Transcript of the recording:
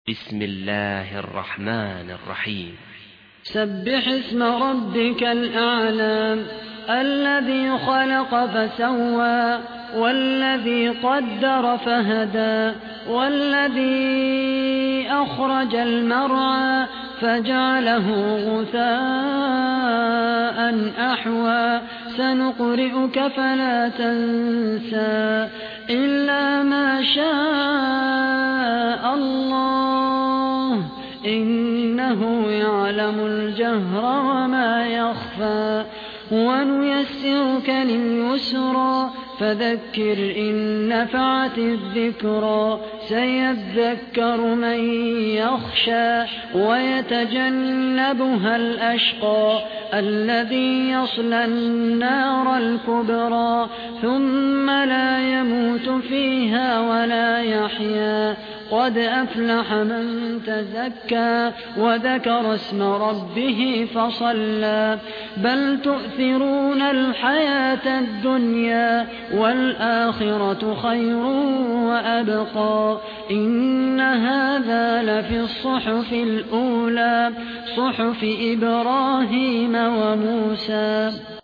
بسم الله الرحمن الرحيم. سبح اسم ربك الأعلى الذي خلق فسوى والذي قدر فهدى والذي أخرج المرعى فجعله غثاء أحوى سنقرئك فلا تنسى إلا ما شاء الله إنه يعلم الجهر وما يخفى ونيسرك لليسرى فذكر إن نفعت الذكرى سيذكر من يخشى ويتجنبها الأشقى الذي يصلى النار الكبرى ثم لا يموت فيها ولا يحيا قد أفلح من تزكى وذكر اسم ربه فصلى بل تؤثرون الحياة الدنيا والآخرة خير وأبقى إن هذا لفي الصحف الأولى صحف إبراهيم وموسى.